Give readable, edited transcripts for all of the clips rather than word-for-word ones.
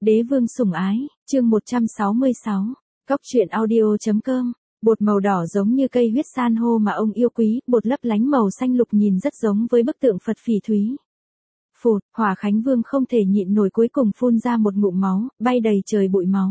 Đế vương sủng ái, chương 166. Cóc truyện audio.com. Bột màu đỏ giống như cây huyết san hô mà ông yêu quý, bột lấp lánh màu xanh lục nhìn rất giống với bức tượng Phật phỉ thúy. Phụt, Hỏa Khánh Vương không thể nhịn nổi cuối cùng phun ra một ngụm máu, bay đầy trời bụi máu.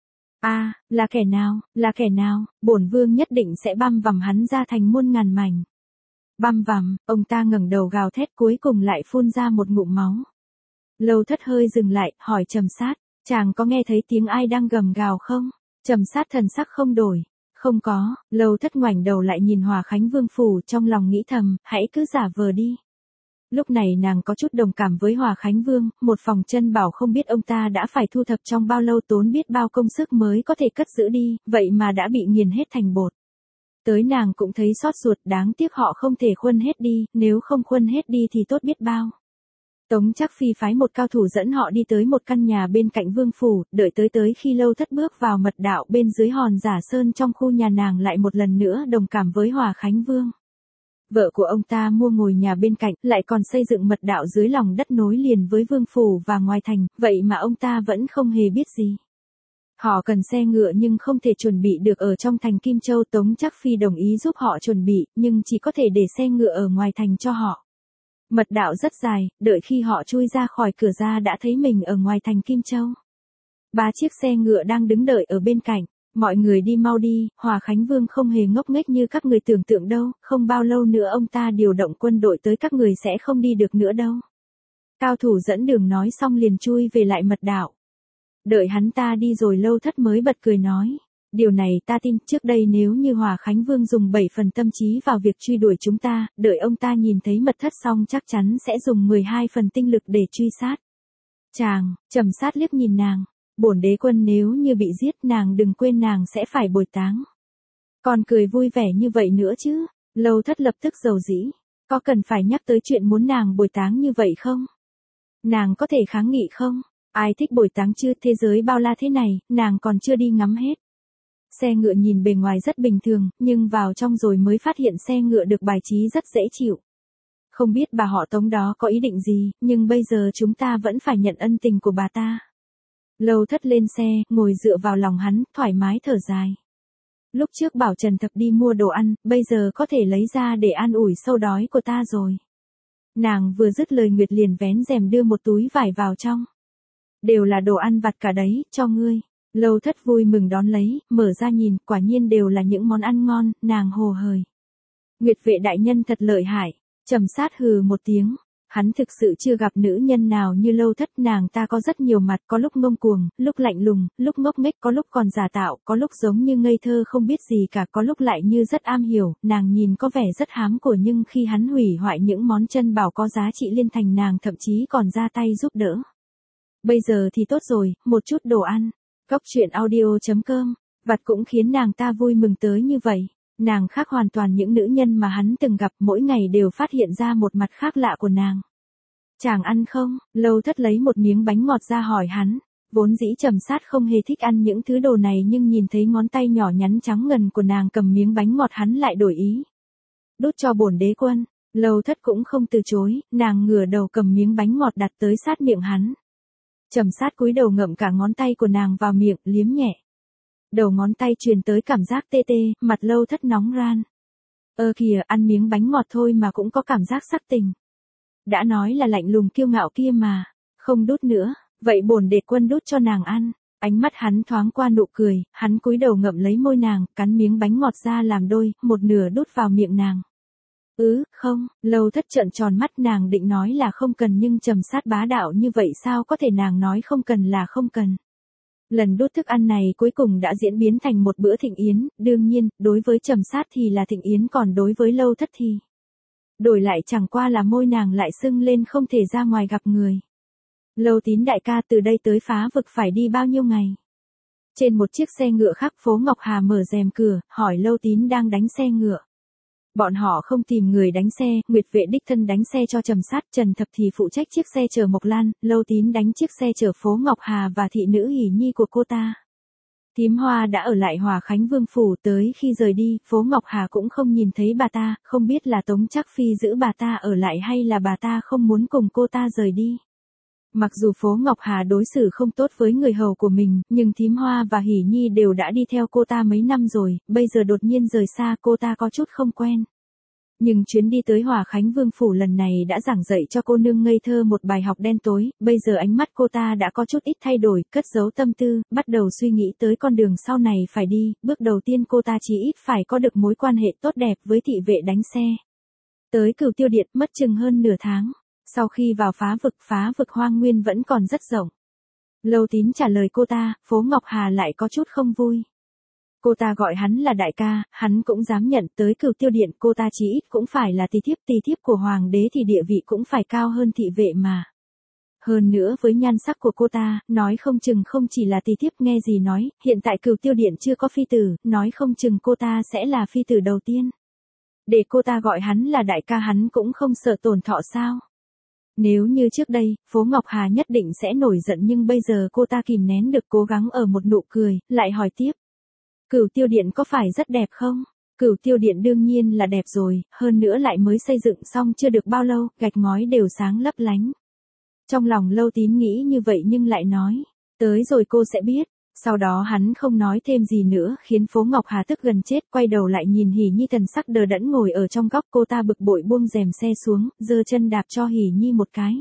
Là kẻ nào, bổn vương nhất định sẽ băm vằm hắn ra thành muôn ngàn mảnh. Băm vằm, ông ta ngẩng đầu gào thét cuối cùng lại phun ra một ngụm máu. Lâu Thất hơi dừng lại, hỏi Trầm Sát, chàng có nghe thấy tiếng ai đang gầm gào không? Trầm Sát thần sắc không đổi. Không có, Lâu Thất ngoảnh đầu lại nhìn Hỏa Khánh Vương phủ, trong lòng nghĩ thầm, hãy cứ giả vờ đi. Lúc này nàng có chút đồng cảm với Hỏa Khánh Vương, một phòng chân bảo không biết ông ta đã phải thu thập trong bao lâu, tốn biết bao công sức mới có thể cất giữ đi, vậy mà đã bị nghiền hết thành bột. Tới nàng cũng thấy xót ruột, đáng tiếc họ không thể khuân hết đi, nếu không khuân hết đi thì tốt biết bao. Tống Trác Phi phái một cao thủ dẫn họ đi tới một căn nhà bên cạnh vương phủ, đợi tới khi Lâu Thất bước vào mật đạo bên dưới hòn giả sơn trong khu nhà, nàng lại một lần nữa đồng cảm với Hỏa Khánh Vương. Vợ của ông ta mua ngôi nhà bên cạnh, lại còn xây dựng mật đạo dưới lòng đất nối liền với vương phủ và ngoài thành, vậy mà ông ta vẫn không hề biết gì. Họ cần xe ngựa nhưng không thể chuẩn bị được ở trong thành Kim Châu. Tống Trác Phi đồng ý giúp họ chuẩn bị, nhưng chỉ có thể để xe ngựa ở ngoài thành cho họ. Mật đạo rất dài, đợi khi họ chui ra khỏi cửa ra đã thấy mình ở ngoài thành Kim Châu. 3 chiếc xe ngựa đang đứng đợi ở bên cạnh. Mọi người đi mau đi, Hỏa Khánh Vương không hề ngốc nghếch như các người tưởng tượng đâu, không bao lâu nữa ông ta điều động quân đội tới, các người sẽ không đi được nữa đâu. Cao thủ dẫn đường nói xong liền chui về lại mật đạo. Đợi hắn ta đi rồi Lâu Thất mới bật cười nói. Điều này ta tin, trước đây nếu như Hỏa Khánh Vương dùng 7 phần tâm trí vào việc truy đuổi chúng ta, đợi ông ta nhìn thấy mật thất xong chắc chắn sẽ dùng 12 phần tinh lực để truy sát. Trầm Sát liếc nhìn nàng. Bổn đế quân nếu như bị giết, nàng đừng quên nàng sẽ phải bồi táng. Còn cười vui vẻ như vậy nữa chứ? Lâu Thất lập tức rầu rĩ. Có cần phải nhắc tới chuyện muốn nàng bồi táng như vậy không? Nàng có thể kháng nghị không? Ai thích bồi táng chứ, thế giới bao la thế này, nàng còn chưa đi ngắm hết. Xe ngựa nhìn bề ngoài rất bình thường, nhưng vào trong rồi mới phát hiện xe ngựa được bài trí rất dễ chịu. Không biết bà họ Tống đó có ý định gì, nhưng bây giờ chúng ta vẫn phải nhận ân tình của bà ta. Lâu Thất lên xe, ngồi dựa vào lòng hắn, thoải mái thở dài. Lúc trước bảo Trần Thập đi mua đồ ăn, bây giờ có thể lấy ra để an ủi sâu đói của ta rồi. Nàng vừa dứt lời Nguyệt liền vén rèm đưa một túi vải vào trong. Đều là đồ ăn vặt cả đấy, cho ngươi. Lâu Thất vui mừng đón lấy, mở ra nhìn, quả nhiên đều là những món ăn ngon, nàng hồ hởi. Nguyệt vệ đại nhân thật lợi hại. Trầm Sát hừ một tiếng. Hắn thực sự chưa gặp nữ nhân nào như Lâu Thất, nàng ta có rất nhiều mặt, có lúc ngông cuồng, lúc lạnh lùng, lúc ngốc nghếch, có lúc còn giả tạo, có lúc giống như ngây thơ không biết gì cả, có lúc lại như rất am hiểu, nàng nhìn có vẻ rất hám của, nhưng khi hắn hủy hoại những món chân bảo có giá trị liên thành, nàng thậm chí còn ra tay giúp đỡ. Bây giờ thì tốt rồi, một chút đồ ăn. Cóc truyện audio.com, vặt cũng khiến nàng ta vui mừng tới như vậy. Nàng khác hoàn toàn những nữ nhân mà hắn từng gặp, mỗi ngày đều phát hiện ra một mặt khác lạ của nàng. Chàng ăn không? Lâu Thất lấy một miếng bánh ngọt ra hỏi hắn. Vốn dĩ Trầm Sát không hề thích ăn những thứ đồ này, nhưng nhìn thấy ngón tay nhỏ nhắn trắng ngần của nàng cầm miếng bánh ngọt, hắn lại đổi ý. Đút cho bổn đế quân. Lâu Thất cũng không từ chối, nàng ngửa đầu cầm miếng bánh ngọt đặt tới sát miệng hắn. Trầm Sát cúi đầu ngậm cả ngón tay của nàng vào miệng, liếm nhẹ. Đầu ngón tay truyền tới cảm giác tê tê, mặt Lâu Thất nóng ran. Kìa, ăn miếng bánh ngọt thôi mà cũng có cảm giác sắc tình. Đã nói là lạnh lùng kiêu ngạo kia mà. Không đút nữa, vậy bổn đế quân đút cho nàng ăn. Ánh mắt hắn thoáng qua nụ cười, hắn cúi đầu ngậm lấy môi nàng, cắn miếng bánh ngọt ra làm đôi, một nửa đút vào miệng nàng. Không, Lâu Thất trợn tròn mắt, nàng định nói là không cần, nhưng Trầm Sát bá đạo như vậy sao có thể, nàng nói không cần là không cần. Lần đút thức ăn này cuối cùng đã diễn biến thành một bữa thịnh yến, đương nhiên, đối với Trầm Sát thì là thịnh yến, còn đối với Lâu Thất thì đổi lại chẳng qua là môi nàng lại sưng lên không thể ra ngoài gặp người. Lâu Tín đại ca, từ đây tới Phá Vực phải đi bao nhiêu ngày? Trên một chiếc xe ngựa khác, Phố Ngọc Hà mở rèm cửa, hỏi Lâu Tín đang đánh xe ngựa. Bọn họ không tìm người đánh xe, Nguyệt vệ đích thân đánh xe cho Trầm Sát, Trần Thập thì phụ trách chiếc xe chở Mộc Lan, Lâu Tín đánh chiếc xe chở Phố Ngọc Hà và thị nữ Hỉ Nhi của cô ta. Thím Hoa đã ở lại Hỏa Khánh Vương phủ, tới khi rời đi, Phố Ngọc Hà cũng không nhìn thấy bà ta, không biết là Tống Trác Phi giữ bà ta ở lại hay là bà ta không muốn cùng cô ta rời đi. Mặc dù Phố Ngọc Hà đối xử không tốt với người hầu của mình, nhưng Thím Hoa và Hỷ Nhi đều đã đi theo cô ta mấy năm rồi, bây giờ đột nhiên rời xa cô ta có chút không quen. Nhưng chuyến đi tới Hòa Khánh Vương Phủ lần này đã giảng dạy cho cô nương ngây thơ một bài học đen tối, bây giờ ánh mắt cô ta đã có chút ít thay đổi, cất giấu tâm tư, bắt đầu suy nghĩ tới con đường sau này phải đi, bước đầu tiên cô ta chỉ ít phải có được mối quan hệ tốt đẹp với thị vệ đánh xe. Tới Cửu Tiêu Điện mất chừng hơn nửa tháng, sau khi vào phá vực hoang nguyên vẫn còn rất rộng. Lâu Tín trả lời cô ta, Phố Ngọc Hà lại có chút không vui. Cô ta gọi hắn là đại ca, hắn cũng dám nhận tới Cửu Tiêu Điện, cô ta chỉ ít cũng phải là tỳ thiếp của hoàng đế thì địa vị cũng phải cao hơn thị vệ mà. Hơn nữa với nhan sắc của cô ta, nói không chừng không chỉ là tỳ thiếp, nghe gì nói, hiện tại Cửu Tiêu Điện chưa có phi tử, nói không chừng cô ta sẽ là phi tử đầu tiên. Để cô ta gọi hắn là đại ca hắn cũng không sợ tổn thọ sao? Nếu như trước đây, Phố Ngọc Hà nhất định sẽ nổi giận nhưng bây giờ cô ta kìm nén được cố gắng ở một nụ cười, lại hỏi tiếp. Cửu Tiêu Điện có phải rất đẹp không? Cửu Tiêu Điện đương nhiên là đẹp rồi, hơn nữa lại mới xây dựng xong chưa được bao lâu, gạch ngói đều sáng lấp lánh. Trong lòng Lâu Tín nghĩ như vậy nhưng lại nói, tới rồi cô sẽ biết. Sau đó hắn không nói thêm gì nữa khiến Phố Ngọc Hà tức gần chết, quay đầu lại nhìn Hỷ Nhi thần sắc đờ đẫn ngồi ở trong góc, cô ta bực bội buông rèm xe xuống, giơ chân đạp cho Hỷ Nhi một cái.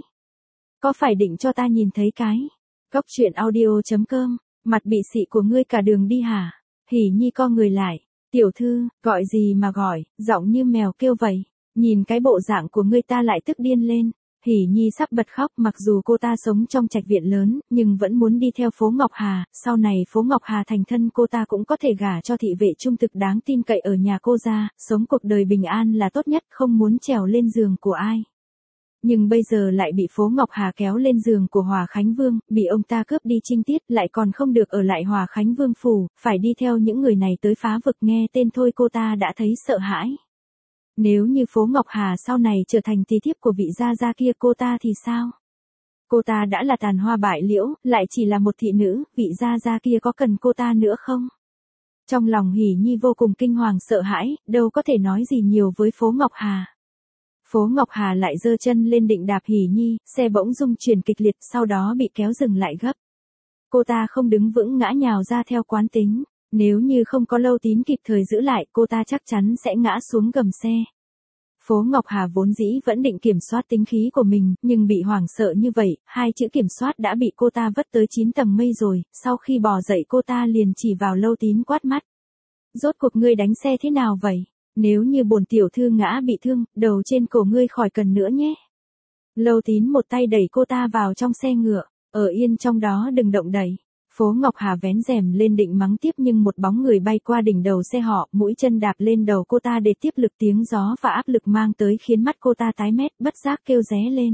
Có phải định cho ta nhìn thấy cái? Góc truyện audio.com, mặt bị xị của ngươi cả đường đi hả? Hỷ Nhi co người lại, tiểu thư, gọi gì mà gọi, giọng như mèo kêu vậy, nhìn cái bộ dạng của ngươi ta lại tức điên lên. Hỷ Nhi sắp bật khóc, mặc dù cô ta sống trong trạch viện lớn, nhưng vẫn muốn đi theo Phố Ngọc Hà, sau này Phố Ngọc Hà thành thân cô ta cũng có thể gả cho thị vệ trung thực đáng tin cậy ở nhà cô ra, sống cuộc đời bình an là tốt nhất, không muốn trèo lên giường của ai. Nhưng bây giờ lại bị Phố Ngọc Hà kéo lên giường của Hòa Khánh Vương, bị ông ta cướp đi trinh tiết, lại còn không được ở lại Hòa Khánh Vương Phủ, phải đi theo những người này tới phá vực, nghe tên thôi cô ta đã thấy sợ hãi. Nếu như Phố Ngọc Hà sau này trở thành tỳ thiếp của vị gia gia kia cô ta thì sao? Cô ta đã là tàn hoa bại liễu, lại chỉ là một thị nữ, vị gia gia kia có cần cô ta nữa không? Trong lòng Hỷ Nhi vô cùng kinh hoàng sợ hãi, đâu có thể nói gì nhiều với Phố Ngọc Hà. Phố Ngọc Hà lại giơ chân lên định đạp Hỷ Nhi, xe bỗng rung chuyển kịch liệt, sau đó bị kéo dừng lại gấp. Cô ta không đứng vững ngã nhào ra theo quán tính. Nếu như không có Lâu Tín kịp thời giữ lại, cô ta chắc chắn sẽ ngã xuống gầm xe. Phố Ngọc Hà vốn dĩ vẫn định kiểm soát tính khí của mình, nhưng bị hoảng sợ như vậy, hai chữ kiểm soát đã bị cô ta vất tới 9 tầng mây rồi, sau khi bò dậy cô ta liền chỉ vào Lâu Tín quát mắt. Rốt cuộc ngươi đánh xe thế nào vậy? Nếu như bổn tiểu thư ngã bị thương, đầu trên cổ ngươi khỏi cần nữa nhé. Lâu Tín một tay đẩy cô ta vào trong xe ngựa, ở yên trong đó đừng động đẩy. Phố Ngọc Hà vén rèm lên định mắng tiếp nhưng một bóng người bay qua đỉnh đầu xe họ, mũi chân đạp lên đầu cô ta để tiếp lực tiếng gió và áp lực mang tới khiến mắt cô ta tái mét, bất giác kêu ré lên.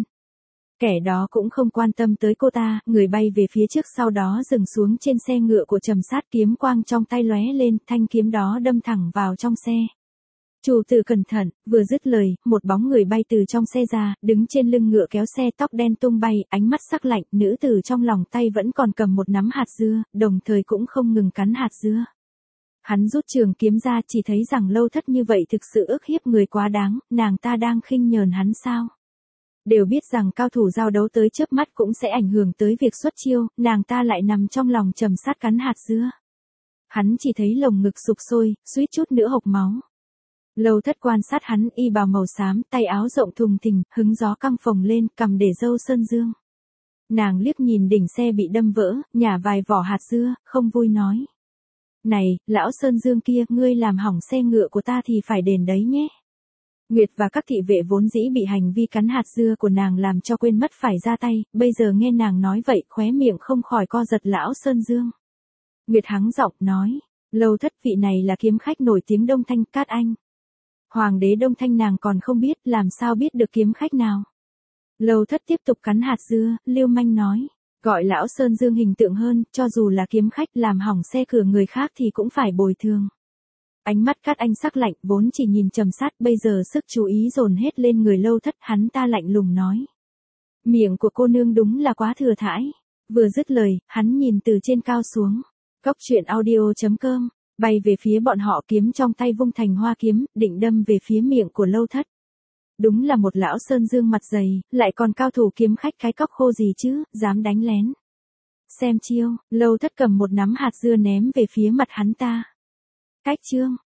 Kẻ đó cũng không quan tâm tới cô ta, người bay về phía trước sau đó dừng xuống trên xe ngựa của Trầm Sát, kiếm quang trong tay lóe lên, thanh kiếm đó đâm thẳng vào trong xe. Chủ tử cẩn thận, vừa dứt lời, một bóng người bay từ trong xe ra, đứng trên lưng ngựa kéo xe, tóc đen tung bay, ánh mắt sắc lạnh, nữ tử trong lòng tay vẫn còn cầm một nắm hạt dưa, đồng thời cũng không ngừng cắn hạt dưa. Hắn rút trường kiếm ra, chỉ thấy rằng Lâu Thất như vậy thực sự ức hiếp người quá đáng, nàng ta đang khinh nhờn hắn sao? Đều biết rằng cao thủ giao đấu tới chớp mắt cũng sẽ ảnh hưởng tới việc xuất chiêu, nàng ta lại nằm trong lòng Trầm Sát cắn hạt dưa. Hắn chỉ thấy lồng ngực sục sôi, suýt chút nữa hộc máu. Lâu Thất quan sát hắn, y bào màu xám, tay áo rộng thùng thình, hứng gió căng phồng lên, cầm để râu sơn dương. Nàng liếc nhìn đỉnh xe bị đâm vỡ, nhả vài vỏ hạt dưa, không vui nói. Này, lão sơn dương kia, ngươi làm hỏng xe ngựa của ta thì phải đền đấy nhé. Nguyệt và các thị vệ vốn dĩ bị hành vi cắn hạt dưa của nàng làm cho quên mất phải ra tay, bây giờ nghe nàng nói vậy, khóe miệng không khỏi co giật lão sơn dương. Nguyệt hắng giọng nói, Lâu Thất, vị này là kiếm khách nổi tiếng Đông Thanh Cát Anh. Hoàng đế Đông Thanh nàng còn không biết, làm sao biết được kiếm khách nào. Lâu Thất tiếp tục cắn hạt dưa, lưu manh nói, gọi lão Sơn Dương hình tượng hơn, cho dù là kiếm khách làm hỏng xe cửa người khác thì cũng phải bồi thường. Ánh mắt Cát Anh sắc lạnh, vốn chỉ nhìn Trầm Sát, bây giờ sức chú ý dồn hết lên người Lâu Thất, hắn ta lạnh lùng nói. Miệng của cô nương đúng là quá thừa thãi. Vừa dứt lời, hắn nhìn từ trên cao xuống. Góc truyện audio.com, bay về phía bọn họ, kiếm trong tay vung thành hoa kiếm, định đâm về phía miệng của Lâu Thất. Đúng là một lão sơn dương mặt dày, lại còn cao thủ kiếm khách cái cóc khô gì chứ, dám đánh lén. Xem chiêu, Lâu Thất cầm một nắm hạt dưa ném về phía mặt hắn ta. Cách chương.